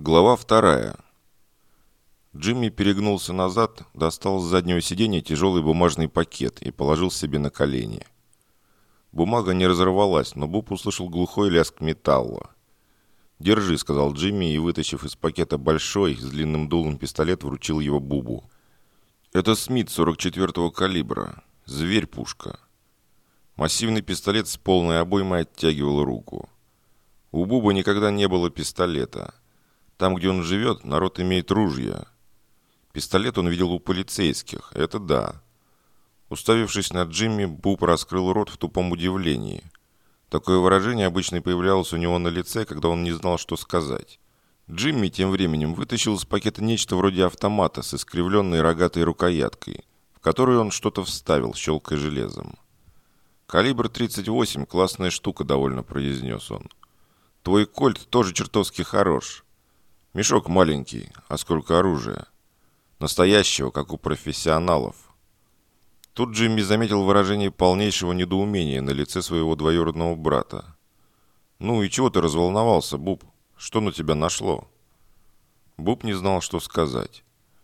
Глава 2. Джимми перегнулся назад, достал с заднего сиденья тяжелый бумажный пакет и положил себе на колени. Бумага не разорвалась, но Буб услышал глухой лязг металла. «Держи», — сказал Джимми и, вытащив из пакета большой, с длинным дулом пистолет, вручил его Бубу. «Это Смит 44-го калибра. Зверь-пушка». Массивный пистолет с полной обоймой оттягивал руку. У Буба никогда не было пистолета. Там, где он живет, народ имеет ружья. Пистолет он видел у полицейских, это да. Уставившись на Джимми, Буб раскрыл рот в тупом удивлении. Такое выражение обычно появлялось у него на лице, когда он не знал, что сказать. Джимми тем временем вытащил из пакета нечто вроде автомата с искривленной рогатой рукояткой, в которую он что-то вставил, щелкая железом. «Калибр 38, классная штука», — довольно произнес он. «Твой кольт тоже чертовски хорош. Мешок маленький, а сколько оружия. Настоящего, как у профессионалов». Тут Джимми заметил выражение полнейшего недоумения на лице своего двоюродного брата. «Ну и чего ты разволновался, Буб? Что на тебя нашло?» Буб не знал, что сказать.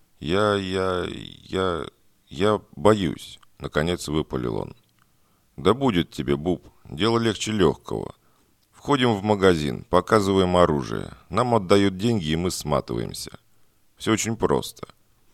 Я боюсь», — наконец выпалил он. «Да будет тебе, Буб, дело легче легкого. Входим в магазин, показываем оружие. Нам отдают деньги, и мы сматываемся. Все очень просто.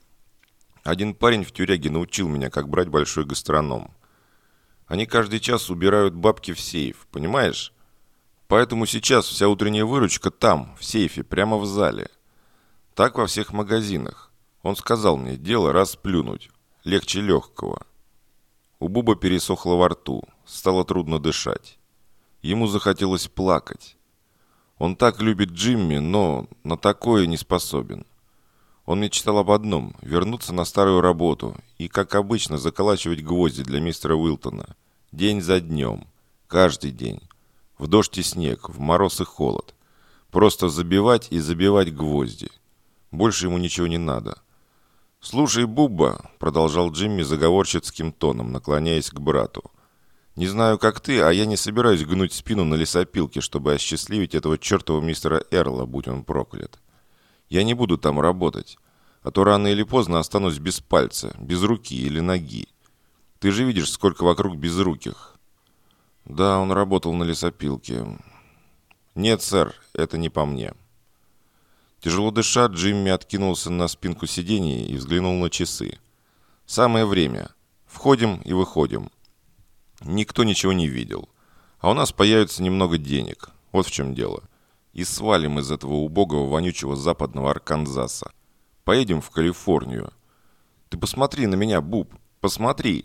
Один парень в тюряге научил меня, как брать большой гастроном. Они каждый час убирают бабки в сейф, понимаешь? Поэтому сейчас вся утренняя выручка там, в сейфе, прямо в зале. Так во всех магазинах. Он сказал мне, дело расплюнуть. Легче легкого». У Буба пересохло во рту, стало трудно дышать. Ему захотелось плакать. Он так любит Джимми, но на такое не способен. Он мечтал об одном – вернуться на старую работу и, как обычно, заколачивать гвозди для мистера Уилтона. День за днем. Каждый день. В дождь и снег, в мороз и холод. Просто забивать и забивать гвозди. Больше ему ничего не надо. «Слушай, Бубба», – продолжал Джимми заговорщицким тоном, наклоняясь к брату. «Не знаю, как ты, а я не собираюсь гнуть спину на лесопилке, чтобы осчастливить этого чертова мистера Эрла, будь он проклят. Я не буду там работать, а то рано или поздно останусь без пальца, без руки или ноги. Ты же видишь, сколько вокруг безруких». «Да, он работал на лесопилке». «Нет, сэр, это не по мне». Тяжело дыша, Джимми откинулся на спинку сиденья и взглянул на часы. «Самое время. Входим и выходим». Никто ничего не видел. А у нас появится немного денег. Вот в чем дело. И свалим из этого убогого, вонючего западного Арканзаса. Поедем в Калифорнию. Ты посмотри на меня, Буб. Посмотри.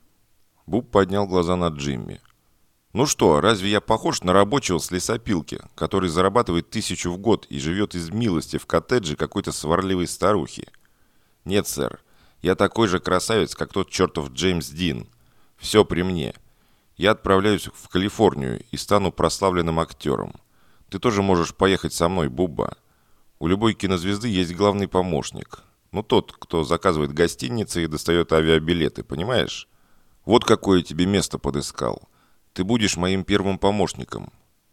Буб поднял глаза на Джимми. «Ну что, разве я похож на рабочего с лесопилки, который зарабатывает 1000 в год и живет из милости в коттедже какой-то сварливой старухи? Нет, сэр. Я такой же красавец, как тот чертов Джеймс Дин. Все при мне. Я отправляюсь в Калифорнию и стану прославленным актером. Ты тоже можешь поехать со мной, Бубба. У любой кинозвезды есть главный помощник. Ну, тот, кто заказывает гостиницы и достает авиабилеты, понимаешь? Вот какое тебе место подыскал. Ты будешь моим первым помощником.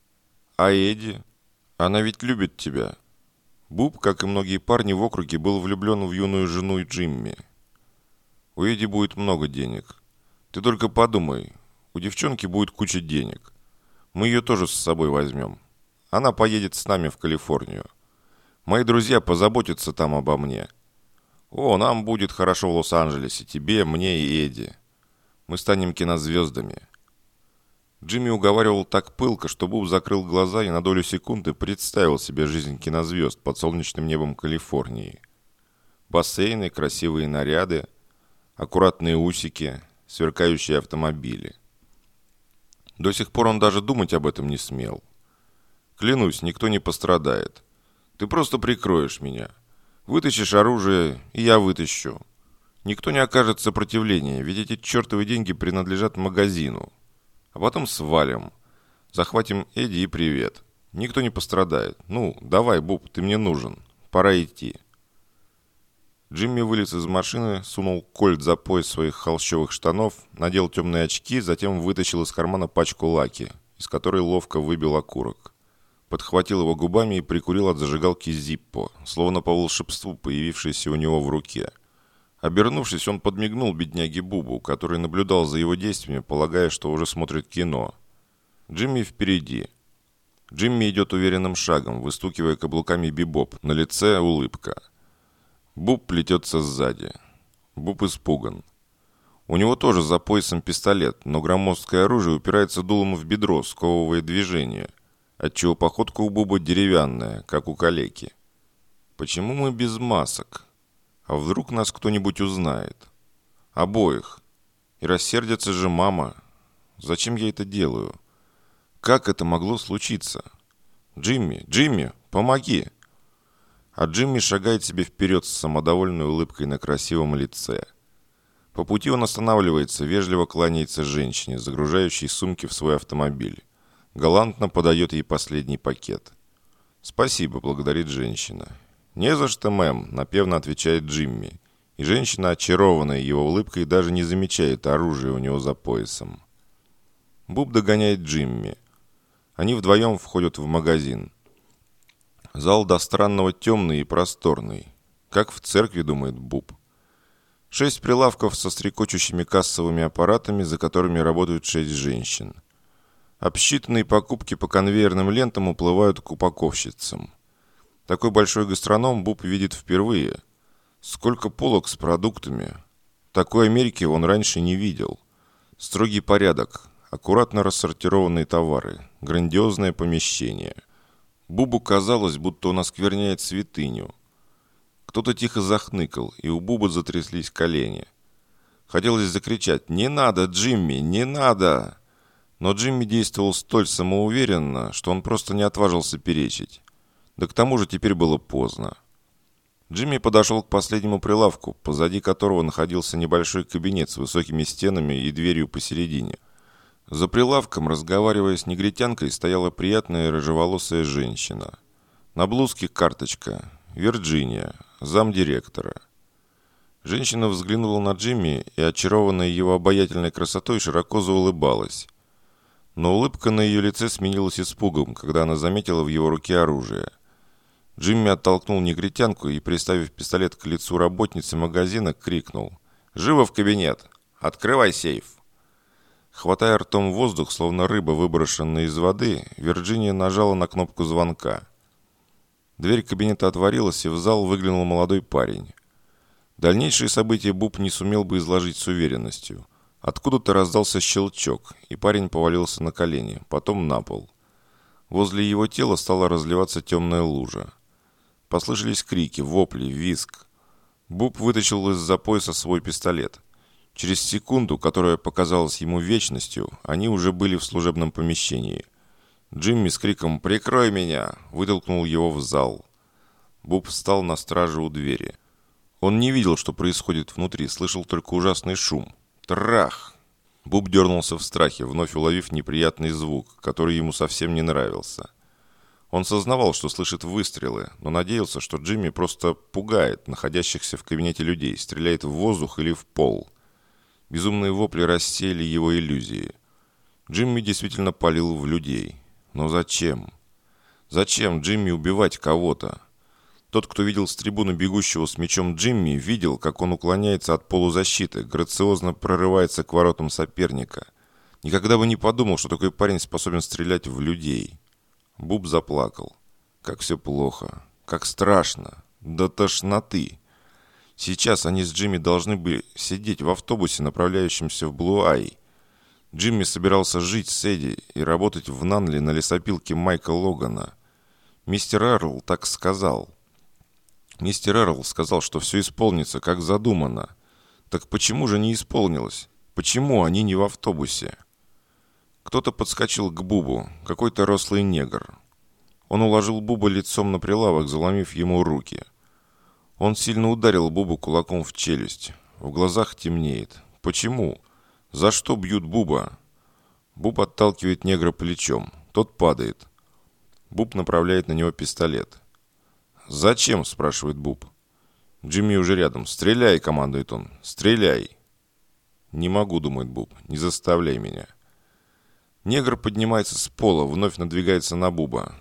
А Эдди? Она ведь любит тебя». Буб, как и многие парни в округе, был влюблен в юную жену Джимми. «У Эдди будет много денег. Ты только подумай, у девчонки будет куча денег. Мы ее тоже с собой возьмем. Она поедет с нами в Калифорнию. Мои друзья позаботятся там обо мне. О, нам будет хорошо в Лос-Анджелесе, тебе, мне и Эдди. Мы станем кинозвездами». Джимми уговаривал так пылко, что Буб закрыл глаза и на долю секунды представил себе жизнь кинозвезд под солнечным небом Калифорнии. Бассейны, красивые наряды, аккуратные усики, сверкающие автомобили. До сих пор он даже думать об этом не смел. «Клянусь, никто не пострадает. Ты просто прикроешь меня. Вытащишь оружие, и я вытащу. Никто не окажет сопротивления, ведь эти чертовы деньги принадлежат магазину. А потом свалим. Захватим Эдди и привет. Никто не пострадает. Ну, давай, Буб, ты мне нужен. Пора идти». Джимми вылез из машины, сунул кольт за пояс своих холщовых штанов, надел темные очки, затем вытащил из кармана пачку лаки, из которой ловко выбил окурок. подхватил его губами и прикурил от зажигалки Зиппо, словно по волшебству, появившейся у него в руке. Обернувшись, он подмигнул бедняге Бубу, который наблюдал за его действиями, полагая, что уже смотрит кино. Джимми впереди. Джимми идет уверенным шагом, выстукивая каблуками бибоп, на лице улыбка. Буб плетется сзади. Буб испуган. У него тоже за поясом пистолет, но громоздкое оружие упирается дулом в бедро, сковывая движение, отчего походка у Буба деревянная, как у калеки. Почему мы без масок? А вдруг нас кто-нибудь узнает? Обоих. И рассердится же мама. Зачем я это делаю? Как это могло случиться? Джимми, Джимми, помоги! А Джимми шагает себе вперед с самодовольной улыбкой на красивом лице. По пути он останавливается, вежливо кланяется женщине, загружающей сумки в свой автомобиль. Галантно подает ей последний пакет. «Спасибо», — благодарит женщина. «Не за что, мэм», — напевно отвечает Джимми. И женщина, очарованная его улыбкой, даже не замечает оружия у него за поясом. Буб догоняет Джимми. Они вдвоем входят в магазин. Зал до странного темный и просторный. Как в церкви, думает Буб. 6 прилавков со стрекочущими кассовыми аппаратами, за которыми работают 6 женщин. Обсчитанные покупки по конвейерным лентам уплывают к упаковщицам. Такой большой гастроном Буб видит впервые. Сколько полок с продуктами. Такой Америки он раньше не видел. Строгий порядок, аккуратно рассортированные товары, грандиозное помещение. Бубу казалось, будто он оскверняет святыню. Кто-то тихо захныкал, и у Буба затряслись колени. Хотелось закричать: «Не надо, Джимми, не надо!» Но Джимми действовал столь самоуверенно, что он просто не отважился перечить. Да к тому же теперь было поздно. Джимми подошел к последнему прилавку, позади которого находился небольшой кабинет с высокими стенами и дверью посередине. За прилавком, разговаривая с негритянкой, стояла приятная рыжеволосая женщина. На блузке карточка «Вирджиния», замдиректора. Женщина взглянула на Джимми и, очарованная его обаятельной красотой, широко заулыбалась. Но улыбка на ее лице сменилась испугом, когда она заметила в его руке оружие. Джимми оттолкнул негритянку и, приставив пистолет к лицу работницы магазина, крикнул: «Живо в кабинет! Открывай сейф!» Хватая ртом воздух, словно рыба, выброшенная из воды, Вирджиния нажала на кнопку звонка. Дверь кабинета отворилась, и в зал выглянул молодой парень. Дальнейшие события Буб не сумел бы изложить с уверенностью. Откуда-то раздался щелчок, и парень повалился на колени, потом на пол. Возле его тела стала разливаться темная лужа. Послышались крики, вопли, визг. Буб вытащил из-за пояса свой пистолет. Через секунду, которая показалась ему вечностью, они уже были в служебном помещении. Джимми с криком «Прикрой меня!» вытолкнул его в зал. Буб встал на страже у двери. Он не видел, что происходит внутри, слышал только ужасный шум. Трах! Буб дернулся в страхе, вновь уловив неприятный звук, который ему совсем не нравился. Он сознавал, что слышит выстрелы, но надеялся, что Джимми просто пугает находящихся в кабинете людей, стреляет в воздух или в пол. Безумные вопли рассеяли его иллюзии. Джимми действительно палил в людей. Но зачем? Зачем Джимми убивать кого-то? Тот, кто видел с трибуны бегущего с мечом Джимми, видел, как он уклоняется от полузащиты, грациозно прорывается к воротам соперника. Никогда бы не подумал, что такой парень способен стрелять в людей. Буб заплакал. Как все плохо. Как страшно. До тошноты. Сейчас они с Джимми должны были сидеть в автобусе, направляющемся в Блу-Ай. Джимми собирался жить с Эдди и работать в Нанли на лесопилке Майка Логана. Мистер Эрл так сказал. Мистер Эрл сказал, что все исполнится, как задумано. Так почему же не исполнилось? Почему они не в автобусе? Кто-то подскочил к Бубу, какой-то рослый негр. Он уложил Буба лицом на прилавок, заломив ему руки. Он сильно ударил Бубу кулаком в челюсть. В глазах темнеет. Почему? За что бьют Буба? Буб отталкивает негра плечом. Тот падает. Буб направляет на него пистолет. «Зачем?» – спрашивает Буб. Джимми уже рядом. «Стреляй!» – командует он. «Стреляй!» «Не могу», – думает Буб. «Не заставляй меня». Негр поднимается с пола, вновь надвигается на Буба.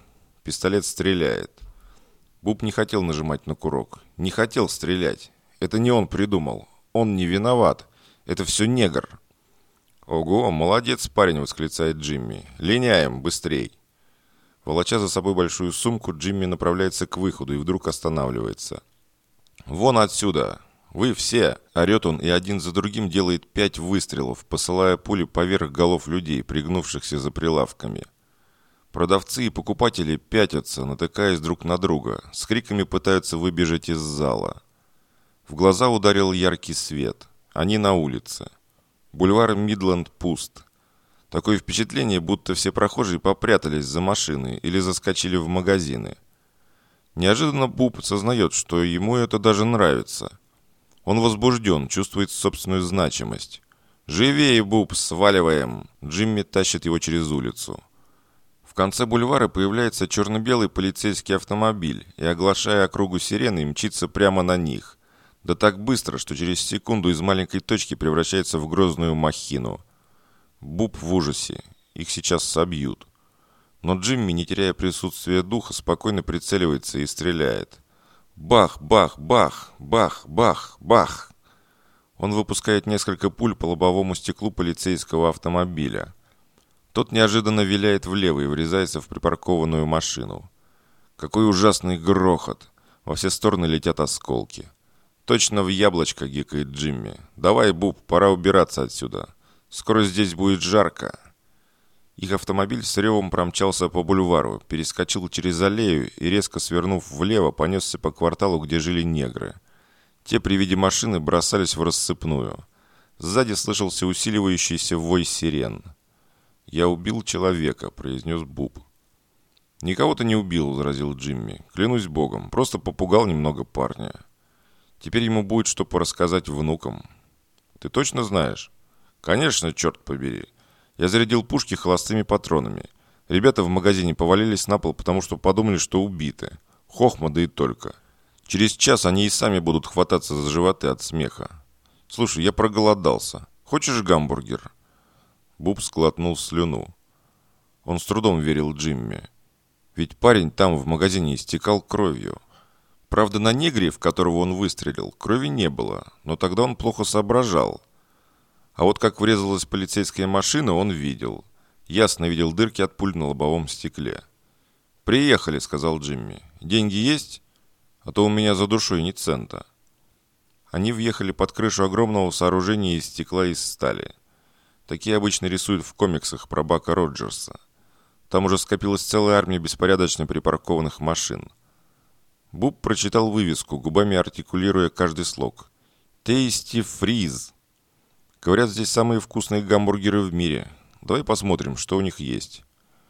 Пистолет стреляет. Буб не хотел нажимать на курок. Не хотел стрелять. Это не он придумал. Он не виноват. Это все негр. «Ого, молодец, парень!» — восклицает Джимми. «Линяем, быстрей!» Волоча за собой большую сумку, Джимми направляется к выходу и вдруг останавливается. «Вон отсюда! Вы все!» — орет он и один за другим делает 5 выстрелов, посылая пули поверх голов людей, пригнувшихся за прилавками. Продавцы и покупатели пятятся, натыкаясь друг на друга, с криками пытаются выбежать из зала. В глаза ударил яркий свет. Они на улице. Бульвар Мидленд пуст. Такое впечатление, будто все прохожие попрятались за машины или заскочили в магазины. Неожиданно Буб сознает, что ему это даже нравится. Он возбужден, чувствует собственную значимость. «Живее, Буб, сваливаем!» Джимми тащит его через улицу. В конце бульвара появляется черно-белый полицейский автомобиль и, оглашая округу сиреной, мчится прямо на них. Да так быстро, что через секунду из маленькой точки превращается в грозную махину. Буб в ужасе. Их сейчас собьют. Но Джимми, не теряя присутствия духа, спокойно прицеливается и стреляет. Бах, бах, бах, бах, бах, бах. Он выпускает несколько пуль по лобовому стеклу полицейского автомобиля. Тот неожиданно виляет влево и врезается в припаркованную машину. Какой ужасный грохот! Во все стороны летят осколки. «Точно в яблочко!» — гикает Джимми. «Давай, Буб, пора убираться отсюда. Скоро здесь будет жарко». Их автомобиль с ревом промчался по бульвару, перескочил через аллею и, резко свернув влево, понесся по кварталу, где жили негры. Те при виде машины бросались в рассыпную. Сзади слышался усиливающийся вой сирен. «Я убил человека», — произнес Буб. «Никого ты не убил», — возразил Джимми. «Клянусь богом, просто попугал немного парня. Теперь ему будет что порассказать внукам». «Ты точно знаешь?» «Конечно, черт побери. Я зарядил пушки холостыми патронами. Ребята в магазине повалились на пол, потому что подумали, что убиты. Хохма, да и только. Через час они и сами будут хвататься за животы от смеха. Слушай, я проголодался. Хочешь гамбургер?» Буб сглотнул слюну. Он с трудом верил Джимми. Ведь парень там в магазине истекал кровью. Правда, на негре, в которого он выстрелил, крови не было, но тогда он плохо соображал. А вот как врезалась полицейская машина, он видел. Ясно видел дырки от пуль на лобовом стекле. «Приехали», — сказал Джимми. «Деньги есть? А то у меня за душой ни цента». Они въехали под крышу огромного сооружения из стекла и стали. Такие обычно рисуют в комиксах про Бака Роджерса. Там уже скопилась целая армия беспорядочно припаркованных машин. Буб прочитал вывеску, губами артикулируя каждый слог. «Tasty Freeze». Говорят, здесь самые вкусные гамбургеры в мире. Давай посмотрим, что у них есть.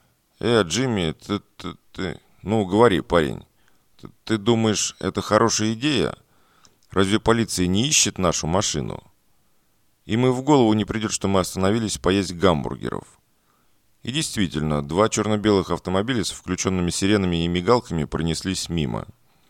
Джимми, ты... Ну, говори, парень. Ты думаешь, это хорошая идея? Разве полиция не ищет нашу машину? Им и в голову не придет, что мы остановились поесть гамбургеров. И действительно, 2 черно-белых автомобиля с включенными сиренами и мигалками пронеслись мимо.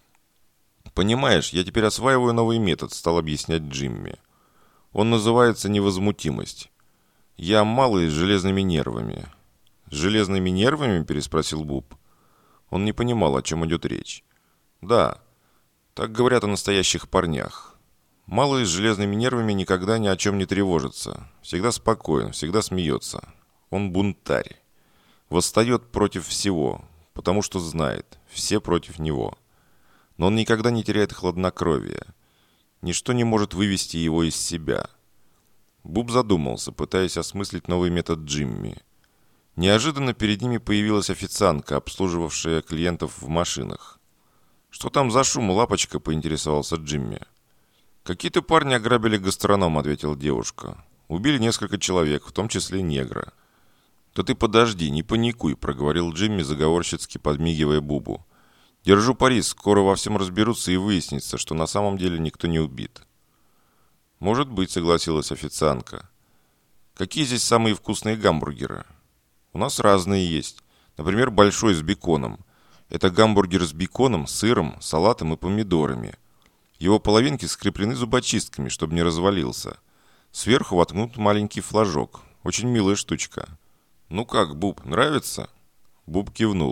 «Понимаешь, я теперь осваиваю новый метод», — стал объяснять Джимми. «Он называется невозмутимость. Я малый с железными нервами». «С железными нервами?» — переспросил Буб. Он не понимал, о чем идет речь. «Да, так говорят о настоящих парнях. Малый с железными нервами никогда ни о чем не тревожится. Всегда спокоен, всегда смеется. Он бунтарь. Восстает против всего, потому что знает, все против него. Но он никогда не теряет хладнокровия. Ничто не может вывести его из себя». Буб задумался, пытаясь осмыслить новый метод Джимми. Неожиданно перед ними появилась официантка, обслуживавшая клиентов в машинах. «Что там за шум, лапочка?» – поинтересовался Джимми. «Какие-то парни ограбили гастроном», – ответила девушка. «Убили несколько человек, в том числе негра». «Да ты подожди, не паникуй», – проговорил Джимми, заговорщицки подмигивая Бубу. «Держу пари, скоро во всем разберутся и выяснится, что на самом деле никто не убит». «Может быть», – согласилась официантка. «Какие здесь самые вкусные гамбургеры?» «У нас разные есть. Например, большой с беконом. Это гамбургер с беконом, сыром, салатом и помидорами. Его половинки скреплены зубочистками, чтобы не развалился. Сверху воткнут маленький флажок. Очень милая штучка». «Ну как, Буб, нравится?» Буб кивнул.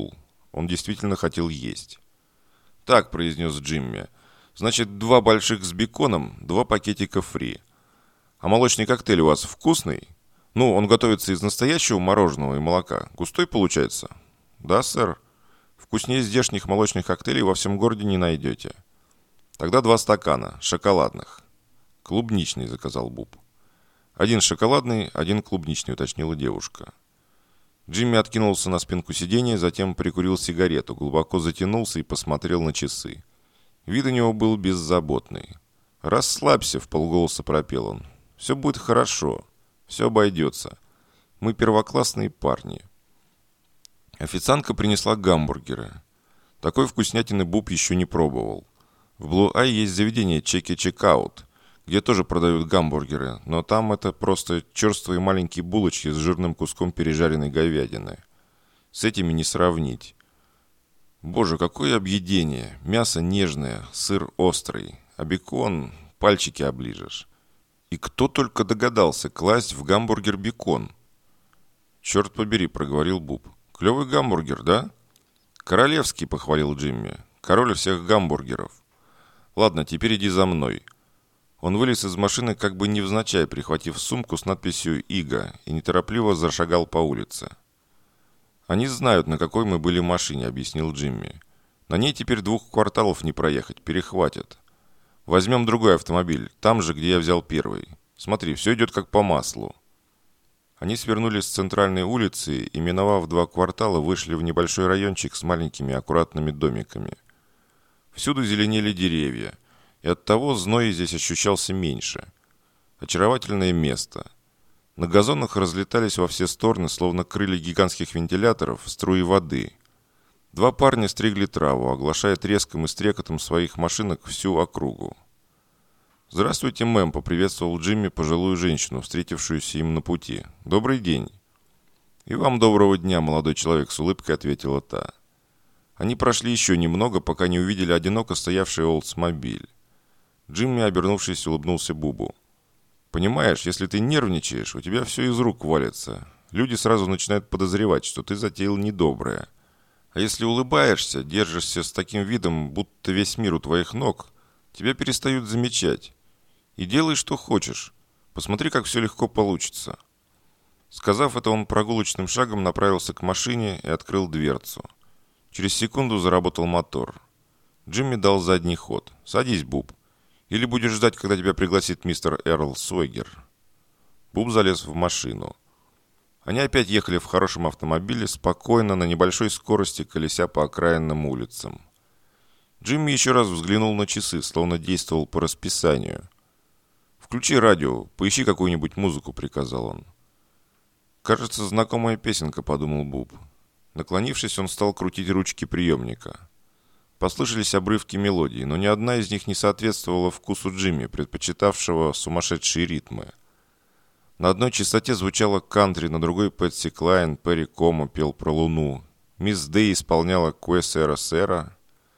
Он действительно хотел есть. «Так», — произнес Джимми, — «значит, 2 больших с беконом, 2 пакетика фри. А молочный коктейль у вас вкусный? Ну, он готовится из настоящего мороженого и молока. Густой получается?» «Да, сэр. Вкуснее здешних молочных коктейлей во всем городе не найдете». «Тогда 2 стакана, шоколадных». «Клубничный», — заказал Буб. «1 шоколадный, 1 клубничный», — уточнила девушка. Джимми откинулся на спинку сиденья, затем прикурил сигарету, глубоко затянулся и посмотрел на часы. Вид у него был беззаботный. «Расслабься», — вполголоса пропел он. «Все будет хорошо. Все обойдется. Мы первоклассные парни». Официантка принесла гамбургеры. Такой вкуснятины Буб еще не пробовал. В Blue Eye есть заведение Check-in Check-out, где тоже продают гамбургеры, но там это просто черствые маленькие булочки с жирным куском пережаренной говядины. С этими не сравнить. Боже, какое объедение! Мясо нежное, сыр острый, а бекон пальчики оближешь. И кто только догадался класть в гамбургер бекон? «Черт побери», — проговорил Буб. «Клевый гамбургер, да?» «Королевский», — похвалил Джимми. «Король всех гамбургеров». «Ладно, теперь иди за мной». Он вылез из машины, как бы невзначай, прихватив сумку с надписью «Ига», и неторопливо зашагал по улице. «Они знают, на какой мы были машине», — объяснил Джимми. «На ней теперь 2 кварталов не проехать, перехватят. Возьмем другой автомобиль, там же, где я взял первый. Смотри, все идет как по маслу». Они свернули с центральной улицы и, миновав 2 квартала, вышли в небольшой райончик с маленькими аккуратными домиками. Всюду зеленели деревья, и оттого зной здесь ощущался меньше. Очаровательное место. На газонах разлетались во все стороны, словно крылья гигантских вентиляторов, струи воды. 2 парня стригли траву, оглашая треском и стрекотом своих машинок всю округу. «Здравствуйте, мэм», — поприветствовал Джимми пожилую женщину, встретившуюся им на пути. «Добрый день». «И вам доброго дня, молодой человек», — с улыбкой ответила та. Они прошли еще немного, пока не увидели одиноко стоявший Олдсмобиль. Джимми, обернувшись, улыбнулся Бубу. «Понимаешь, если ты нервничаешь, у тебя все из рук валится. Люди сразу начинают подозревать, что ты затеял недоброе. А если улыбаешься, держишься с таким видом, будто весь мир у твоих ног, тебя перестают замечать. И делай, что хочешь. Посмотри, как все легко получится». Сказав это, он прогулочным шагом направился к машине и открыл дверцу. Через секунду заработал мотор. Джимми дал задний ход. «Садись, Буб. Или будешь ждать, когда тебя пригласит мистер Эрл Суэгер». Буб залез в машину. Они опять ехали в хорошем автомобиле, спокойно, на небольшой скорости, колеся по окраинным улицам. Джимми еще раз взглянул на часы, словно действовал по расписанию. «Включи радио, поищи какую-нибудь музыку», — приказал он. «Кажется, знакомая песенка», — подумал Буб. Наклонившись, он стал крутить ручки приемника. Послышались обрывки мелодий, но ни одна из них не соответствовала вкусу Джимми, предпочитавшего сумасшедшие ритмы. На одной частоте звучала кантри, на другой Пэтси Клайн, Перри Комо пел про Луну. Мисс Дэй исполняла «Куэ сэра сэра».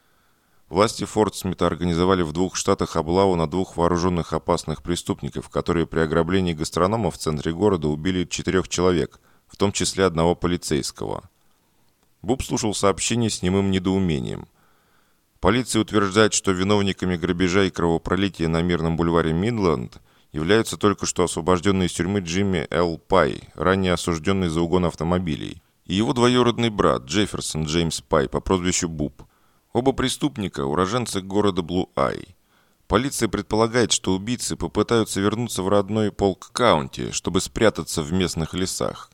Власти Форт Смита организовали в 2 штатах облаву на 2 вооруженных опасных преступников, которые при ограблении гастронома в центре города убили 4 человек, в том числе 1 полицейского. Буб слушал сообщение с немым недоумением. Полиция утверждает, что виновниками грабежа и кровопролития на мирном бульваре Мидленд являются только что освобожденный из тюрьмы Джимми Л. Пай, ранее осужденный за угон автомобилей, и его двоюродный брат Джефферсон Джеймс Пай по прозвищу Буб. Оба преступника – уроженцы города Блу-Ай. Полиция предполагает, что убийцы попытаются вернуться в родной Полк-Каунти, чтобы спрятаться в местных лесах.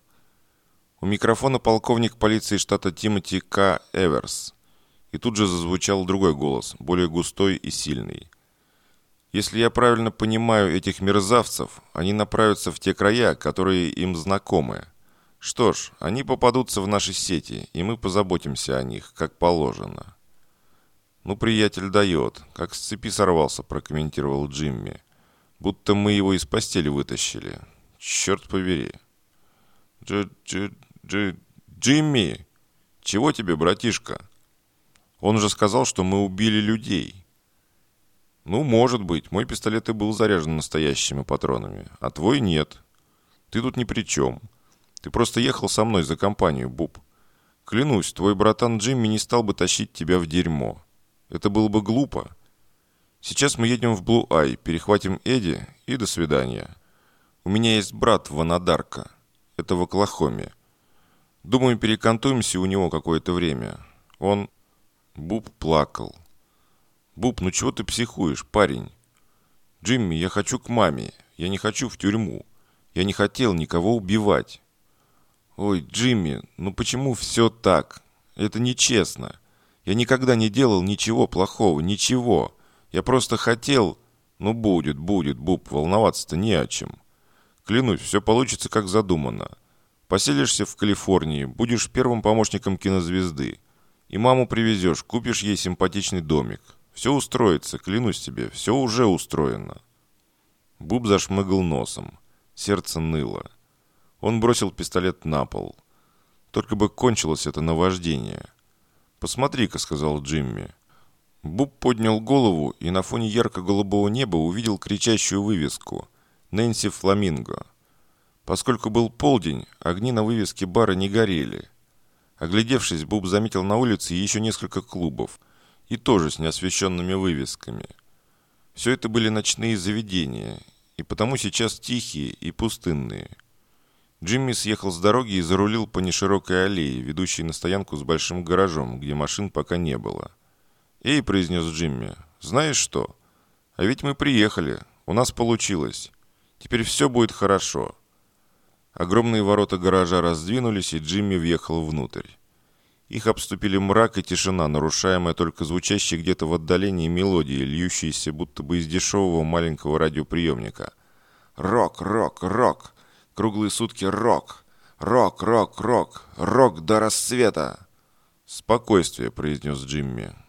У микрофона полковник полиции штата Тимоти К. Эверс. И тут же зазвучал другой голос, более густой и сильный. «Если я правильно понимаю этих мерзавцев, они направятся в те края, которые им знакомы. Что ж, они попадутся в наши сети, и мы позаботимся о них, как положено». «Ну, приятель дает, как с цепи сорвался», — прокомментировал Джимми. «Будто мы его из постели вытащили. Черт побери». Джимми! Чего тебе, братишка? Он же сказал, что мы убили людей». «Ну, может быть. Мой пистолет и был заряжен настоящими патронами, а твой нет. Ты тут ни при чем. Ты просто ехал со мной за компанию, Буб. Клянусь, твой братан Джимми не стал бы тащить тебя в дерьмо. Это было бы глупо. Сейчас мы едем в Блу-Ай, перехватим Эдди и до свидания. У меня есть брат в Анадарко. Это в Оклахоме. Думаю, перекантуемся у него какое-то время. Он...» Буб плакал. «Буб, ну чего ты психуешь, парень? Джимми, я хочу к маме. Я не хочу в тюрьму. Я не хотел никого убивать». «Ой, Джимми, ну почему все так? Это нечестно. Я никогда не делал ничего плохого, ничего. Я просто хотел...» «Ну будет, Буб, волноваться-то не о чем. Клянусь, все получится как задумано. Поселишься в Калифорнии, будешь первым помощником кинозвезды. И маму привезешь, купишь ей симпатичный домик. Все устроится, клянусь тебе, все уже устроено». Буб зашмыгал носом. Сердце ныло. Он бросил пистолет на пол. Только бы кончилось это наваждение. «Посмотри-ка», — сказал Джимми. Буб поднял голову и на фоне ярко-голубого неба увидел кричащую вывеску «Нэнси Фламинго». Поскольку был полдень, огни на вывеске бара не горели. Оглядевшись, Буб заметил на улице еще несколько клубов, и тоже с неосвещенными вывесками. Все это были ночные заведения, и потому сейчас тихие и пустынные. Джимми съехал с дороги и зарулил по неширокой аллее, ведущей на стоянку с большим гаражом, где машин пока не было. «Эй», — произнес Джимми, — «знаешь что? А ведь мы приехали, у нас получилось. Теперь все будет хорошо». Огромные ворота гаража раздвинулись, и Джимми въехал внутрь. Их обступили мрак и тишина, нарушаемая только звучащей где-то в отдалении мелодией, льющейся будто бы из дешевого маленького радиоприемника. «Рок, рок, рок! Круглые сутки рок! Рок, рок, рок! Рок до рассвета!» «Спокойствие», — произнес Джимми.